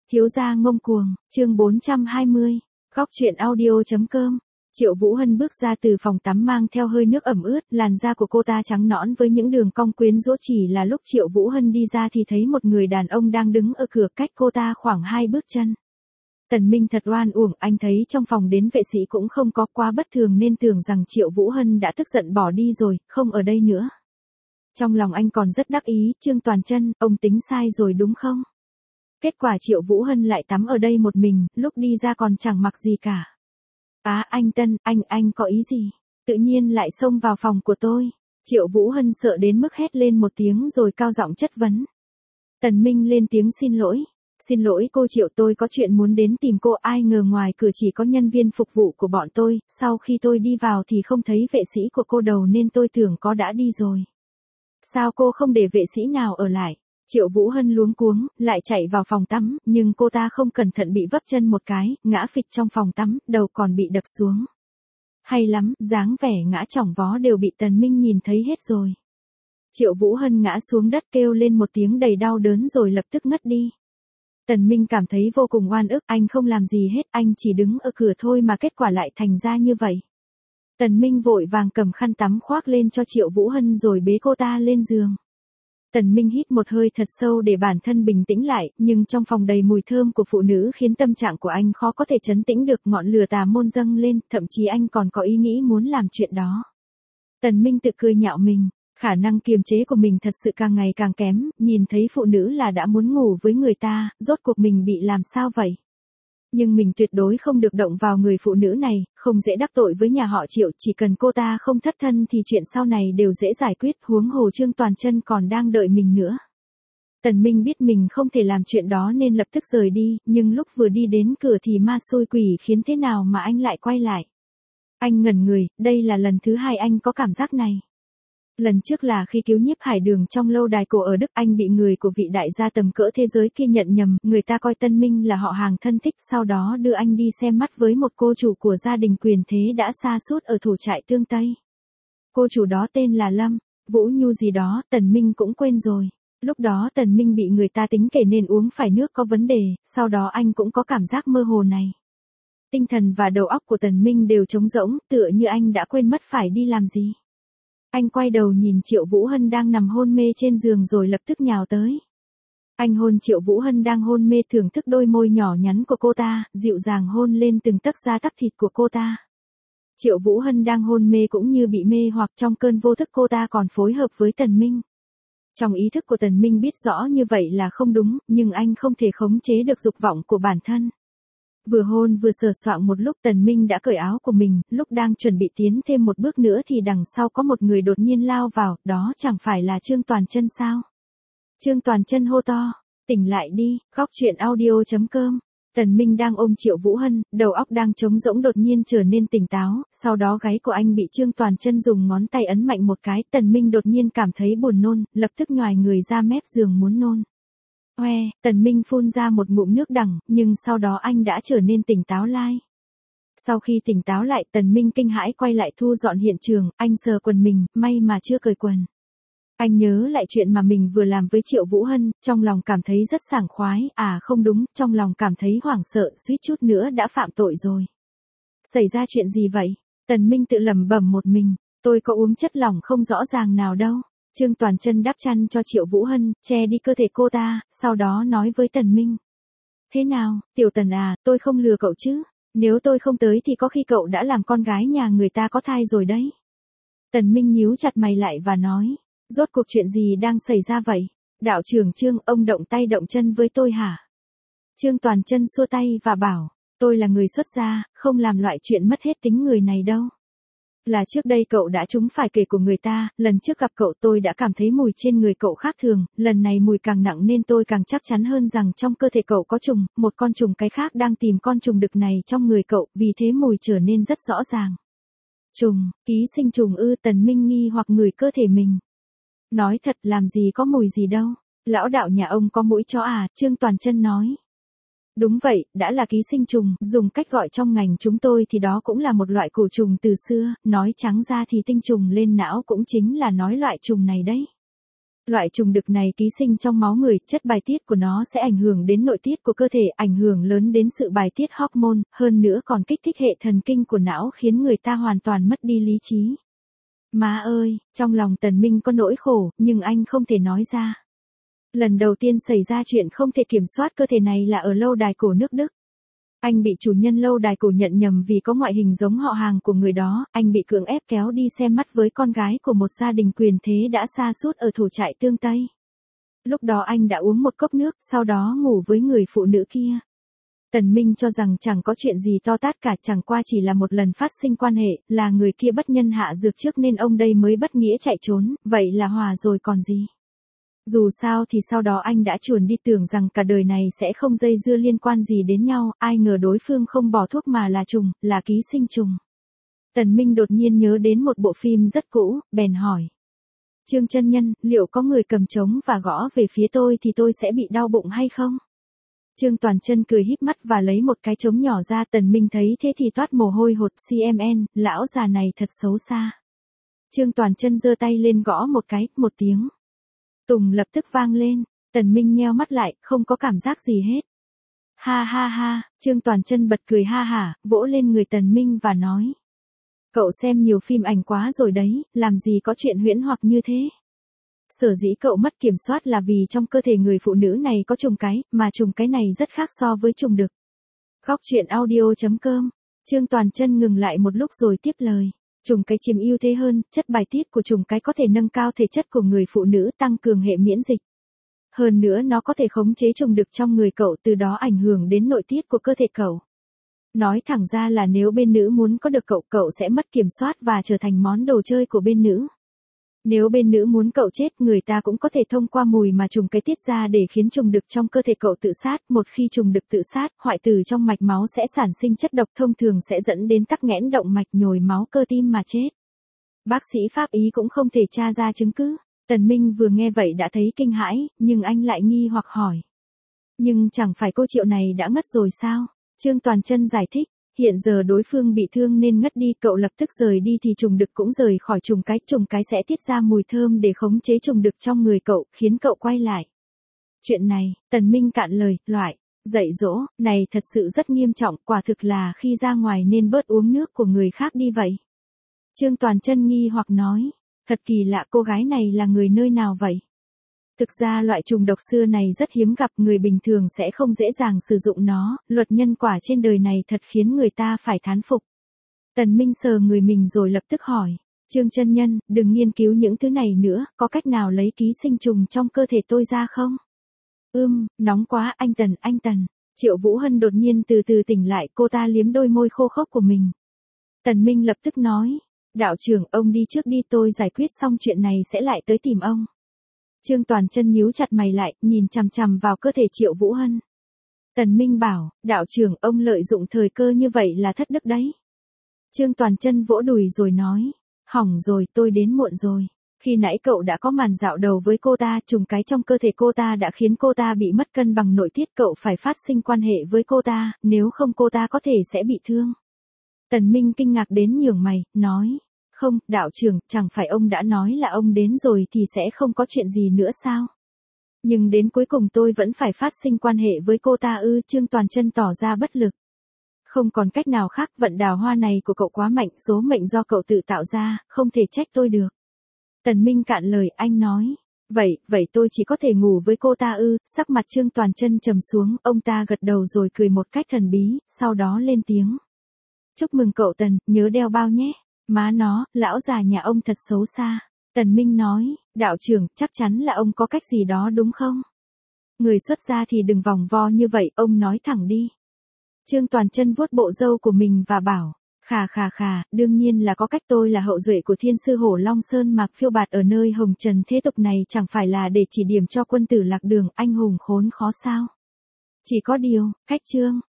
Thiếu gia ngông cuồng, chương 420, góc truyện audio.com. Triệu Vũ Hân bước ra từ phòng tắm mang theo hơi nước ẩm ướt, làn da của cô ta trắng nõn với những đường cong quyến rũ. Chỉ là lúc Triệu Vũ Hân đi ra thì thấy một người đàn ông đang đứng ở cửa cách cô ta khoảng 2 bước chân. Tần Minh thật oan uổng, anh thấy trong phòng đến vệ sĩ cũng không có, quá bất thường nên tưởng rằng Triệu Vũ Hân đã tức giận bỏ đi rồi, không ở đây nữa. Trong lòng anh còn rất đắc ý, Trương Toàn Chân, ông tính sai rồi đúng không? Kết quả Triệu Vũ Hân lại tắm ở đây một mình, lúc đi ra còn chẳng mặc gì cả. Anh Tân, anh có ý gì? Tự nhiên lại xông vào phòng của tôi. Triệu Vũ Hân sợ đến mức hét lên một tiếng rồi cao giọng chất vấn. Tần Minh lên tiếng xin lỗi. Xin lỗi cô Triệu, tôi có chuyện muốn đến tìm cô, ai ngờ ngoài cửa chỉ có nhân viên phục vụ của bọn tôi, sau khi tôi đi vào thì không thấy vệ sĩ của cô đâu nên tôi tưởng có đã đi rồi. Sao cô không để vệ sĩ nào ở lại? Triệu Vũ Hân luống cuống, lại chạy vào phòng tắm, nhưng cô ta không cẩn thận bị vấp chân một cái, ngã phịch trong phòng tắm, đầu còn bị đập xuống. Hay lắm, dáng vẻ ngã chỏng vó đều bị Tần Minh nhìn thấy hết rồi. Triệu Vũ Hân ngã xuống đất kêu lên một tiếng đầy đau đớn rồi lập tức ngất đi. Tần Minh cảm thấy vô cùng oan ức, anh không làm gì hết, anh chỉ đứng ở cửa thôi mà kết quả lại thành ra như vậy. Tần Minh vội vàng cầm khăn tắm khoác lên cho Triệu Vũ Hân rồi bế cô ta lên giường. Tần Minh hít một hơi thật sâu để bản thân bình tĩnh lại, nhưng trong phòng đầy mùi thơm của phụ nữ khiến tâm trạng của anh khó có thể trấn tĩnh được, ngọn lửa tà môn dâng lên, thậm chí anh còn có ý nghĩ muốn làm chuyện đó. Tần Minh tự cười nhạo mình, khả năng kiềm chế của mình thật sự càng ngày càng kém, nhìn thấy phụ nữ là đã muốn ngủ với người ta, rốt cuộc mình bị làm sao vậy? Nhưng mình tuyệt đối không được động vào người phụ nữ này, không dễ đắc tội với nhà họ Triệu, chỉ cần cô ta không thất thân thì chuyện sau này đều dễ giải quyết, huống hồ Trương Toàn Chân còn đang đợi mình nữa. Tần Minh biết mình không thể làm chuyện đó nên lập tức rời đi, nhưng lúc vừa đi đến cửa thì ma xui quỷ khiến thế nào mà anh lại quay lại. Anh ngẩn người, đây là lần thứ 2 anh có cảm giác này. Lần trước là khi cứu Nhiếp Hải Đường trong lâu đài cổ ở Đức, anh bị người của vị đại gia tầm cỡ thế giới kia nhận nhầm, người ta coi Tân Minh là họ hàng thân thích, sau đó đưa anh đi xem mắt với một cô chủ của gia đình quyền thế đã sa sút ở thổ trại Tương Tây. Cô chủ đó tên là Lâm, Vũ Nhu gì đó, Tần Minh cũng quên rồi. Lúc đó Tần Minh bị người ta tính kể nên uống phải nước có vấn đề, sau đó anh cũng có cảm giác mơ hồ này. Tinh thần và đầu óc của Tần Minh đều trống rỗng, tựa như anh đã quên mất phải đi làm gì. Anh quay đầu nhìn Triệu Vũ Hân đang nằm hôn mê trên giường rồi lập tức nhào tới. Anh hôn Triệu Vũ Hân đang hôn mê, thưởng thức đôi môi nhỏ nhắn của cô ta, dịu dàng hôn lên từng tấc da tấc thịt của cô ta. Triệu Vũ Hân đang hôn mê cũng như bị mê hoặc, trong cơn vô thức cô ta còn phối hợp với Tần Minh. Trong ý thức của Tần Minh biết rõ như vậy là không đúng, nhưng anh không thể khống chế được dục vọng của bản thân. Vừa hôn vừa sờ soạng một lúc, Tần Minh đã cởi áo của mình, lúc đang chuẩn bị tiến thêm một bước nữa thì đằng sau có một người đột nhiên lao vào, đó chẳng phải là Trương Toàn Chân sao? Trương Toàn Chân hô to, tỉnh lại đi, góc truyện audio.com. Tần Minh đang ôm Triệu Vũ Hân, đầu óc đang trống rỗng đột nhiên trở nên tỉnh táo, sau đó gáy của anh bị Trương Toàn Chân dùng ngón tay ấn mạnh một cái, Tần Minh đột nhiên cảm thấy buồn nôn, lập tức nhoài người ra mép giường muốn nôn. Tần Minh phun ra một ngụm nước đằng, nhưng sau đó anh đã trở nên tỉnh táo lại. Sau khi tỉnh táo lại, Tần Minh kinh hãi quay lại thu dọn hiện trường, anh sờ quần mình, may mà chưa cởi quần. Anh nhớ lại chuyện mà mình vừa làm với Triệu Vũ Hân, trong lòng cảm thấy rất sảng khoái, không đúng, trong lòng cảm thấy hoảng sợ, suýt chút nữa đã phạm tội rồi. Xảy ra chuyện gì vậy? Tần Minh tự lẩm bẩm một mình, tôi có uống chất lỏng không rõ ràng nào đâu. Trương Toàn Chân đắp chăn cho Triệu Vũ Hân, che đi cơ thể cô ta, sau đó nói với Tần Minh. Thế nào, Tiểu Tần tôi không lừa cậu chứ, nếu tôi không tới thì có khi cậu đã làm con gái nhà người ta có thai rồi đấy. Tần Minh nhíu chặt mày lại và nói, rốt cuộc chuyện gì đang xảy ra vậy? Đạo trưởng Trương, ông động tay động chân với tôi hả? Trương Toàn Chân xua tay và bảo, tôi là người xuất gia, không làm loại chuyện mất hết tính người này đâu. Là trước đây cậu đã trúng phải kể của người ta, lần trước gặp cậu tôi đã cảm thấy mùi trên người cậu khác thường, lần này mùi càng nặng nên tôi càng chắc chắn hơn rằng trong cơ thể cậu có trùng, một con trùng cái khác đang tìm con trùng đực này trong người cậu, vì thế mùi trở nên rất rõ ràng. Trùng, ký sinh trùng ư? Tần Minh nghi hoặc ngửi cơ thể mình. Nói thật, làm gì có mùi gì đâu, lão đạo nhà ông có mũi chó Trương Toàn Chân nói. Đúng vậy, đã là ký sinh trùng, dùng cách gọi trong ngành chúng tôi thì đó cũng là một loại cổ trùng từ xưa, nói trắng ra thì tinh trùng lên não cũng chính là nói loại trùng này đấy. Loại trùng đực này ký sinh trong máu người, chất bài tiết của nó sẽ ảnh hưởng đến nội tiết của cơ thể, ảnh hưởng lớn đến sự bài tiết hormone, hơn nữa còn kích thích hệ thần kinh của não khiến người ta hoàn toàn mất đi lý trí. Má ơi, trong lòng Tần Minh có nỗi khổ, nhưng anh không thể nói ra. Lần đầu tiên xảy ra chuyện không thể kiểm soát cơ thể này là ở lâu đài cổ nước Đức. Anh bị chủ nhân lâu đài cổ nhận nhầm vì có ngoại hình giống họ hàng của người đó, anh bị cưỡng ép kéo đi xem mắt với con gái của một gia đình quyền thế đã sa sút ở thổ trại Tương Tây. Lúc đó anh đã uống một cốc nước, sau đó ngủ với người phụ nữ kia. Tần Minh cho rằng chẳng có chuyện gì to tát cả, chẳng qua chỉ là một lần phát sinh quan hệ, là người kia bất nhân hạ dược trước nên ông đây mới bất nghĩa chạy trốn, vậy là hòa rồi còn gì. Dù sao thì sau đó anh đã chuồn đi tưởng rằng cả đời này sẽ không dây dưa liên quan gì đến nhau, ai ngờ đối phương không bỏ thuốc mà là trùng, là ký sinh trùng. Tần Minh đột nhiên nhớ đến một bộ phim rất cũ, bèn hỏi. Trương chân nhân, liệu có người cầm trống và gõ về phía tôi thì tôi sẽ bị đau bụng hay không? Trương Toàn Chân cười híp mắt và lấy một cái trống nhỏ ra. Tần Minh thấy thế thì toát mồ hôi hột. CMN, lão già này thật xấu xa. Trương Toàn Chân giơ tay lên gõ một cái, một tiếng. Tùng lập tức vang lên. Tần Minh nheo mắt lại, không có cảm giác gì hết. Ha ha ha, Trương Toàn Chân bật cười ha hả, vỗ lên người Tần Minh và nói. Cậu xem nhiều phim ảnh quá rồi đấy, làm gì có chuyện huyễn hoặc như thế. Sở dĩ cậu mất kiểm soát là vì trong cơ thể người phụ nữ này có trùng cái, mà trùng cái này rất khác so với trùng đực. Góc truyện audio.com. Trương Toàn Chân ngừng lại một lúc rồi tiếp lời. Trùng cái chiếm ưu thế hơn, chất bài tiết của trùng cái có thể nâng cao thể chất của người phụ nữ, tăng cường hệ miễn dịch. Hơn nữa nó có thể khống chế trùng đực trong người cậu, từ đó ảnh hưởng đến nội tiết của cơ thể cậu. Nói thẳng ra là nếu bên nữ muốn có được cậu, cậu sẽ mất kiểm soát và trở thành món đồ chơi của bên nữ. Nếu bên nữ muốn cậu chết, người ta cũng có thể thông qua mùi mà trùng cái tiết ra để khiến trùng đực trong cơ thể cậu tự sát. Một khi trùng đực tự sát, hoại tử trong mạch máu sẽ sản sinh chất độc, thông thường sẽ dẫn đến tắc nghẽn động mạch, nhồi máu cơ tim mà chết. Bác sĩ pháp y cũng không thể tra ra chứng cứ. Tần Minh vừa nghe vậy đã thấy kinh hãi, nhưng anh lại nghi hoặc hỏi. Nhưng chẳng phải cô Triệu này đã ngất rồi sao? Trương Toàn Chân giải thích. Hiện giờ đối phương bị thương nên ngất đi, cậu lập tức rời đi thì trùng đực cũng rời khỏi trùng cái sẽ tiết ra mùi thơm để khống chế trùng đực trong người cậu, khiến cậu quay lại. Chuyện này, Tần Minh cạn lời, loại, dạy dỗ, này thật sự rất nghiêm trọng, quả thực là khi ra ngoài nên bớt uống nước của người khác đi vậy. Trương Toàn Chân nghi hoặc nói, thật kỳ lạ, cô gái này là người nơi nào vậy? Thực ra loại trùng độc xưa này rất hiếm gặp, người bình thường sẽ không dễ dàng sử dụng nó, luật nhân quả trên đời này thật khiến người ta phải thán phục. Tần Minh sờ người mình rồi lập tức hỏi, Trương chân nhân, đừng nghiên cứu những thứ này nữa, có cách nào lấy ký sinh trùng trong cơ thể tôi ra không? Nóng quá, anh Tần. Triệu Vũ Hân đột nhiên từ từ tỉnh lại, cô ta liếm đôi môi khô khốc của mình. Tần Minh lập tức nói, đạo trưởng, ông đi trước đi, tôi giải quyết xong chuyện này sẽ lại tới tìm ông. Trương Toàn Chân nhíu chặt mày lại, nhìn chằm chằm vào cơ thể Triệu Vũ Hân. Tần Minh bảo, đạo trưởng, ông lợi dụng thời cơ như vậy là thất đức đấy. Trương Toàn Chân vỗ đùi rồi nói, hỏng rồi, tôi đến muộn rồi. Khi nãy cậu đã có màn dạo đầu với cô ta, trùng cái trong cơ thể cô ta đã khiến cô ta bị mất cân bằng nội tiết, cậu phải phát sinh quan hệ với cô ta, nếu không cô ta có thể sẽ bị thương. Tần Minh kinh ngạc đến nhướng mày, nói. Không, đạo trưởng, chẳng phải ông đã nói là ông đến rồi thì sẽ không có chuyện gì nữa sao? Nhưng đến cuối cùng tôi vẫn phải phát sinh quan hệ với cô ta ư? Trương Toàn Chân tỏ ra bất lực. Không còn cách nào khác, vận đào hoa này của cậu quá mạnh, số mệnh do cậu tự tạo ra, không thể trách tôi được. Tần Minh cạn lời, anh nói. Vậy tôi chỉ có thể ngủ với cô ta ư? Sắc mặt Trương Toàn Chân trầm xuống, ông ta gật đầu rồi cười một cách thần bí, sau đó lên tiếng. Chúc mừng cậu Tần, nhớ đeo bao nhé. Má nó, lão già nhà ông thật xấu xa. Tần Minh nói, đạo trưởng, chắc chắn là ông có cách gì đó đúng không? Người xuất gia thì đừng vòng vo như vậy, ông nói thẳng đi. Trương Toàn Chân vuốt bộ râu của mình và bảo, khà, đương nhiên là có cách, tôi là hậu duệ của thiên sư Hổ Long Sơn Mạc phiêu bạt ở nơi hồng trần thế tục này, chẳng phải là để chỉ điểm cho quân tử lạc đường, anh hùng khốn khó sao? Chỉ có điều, cách Trương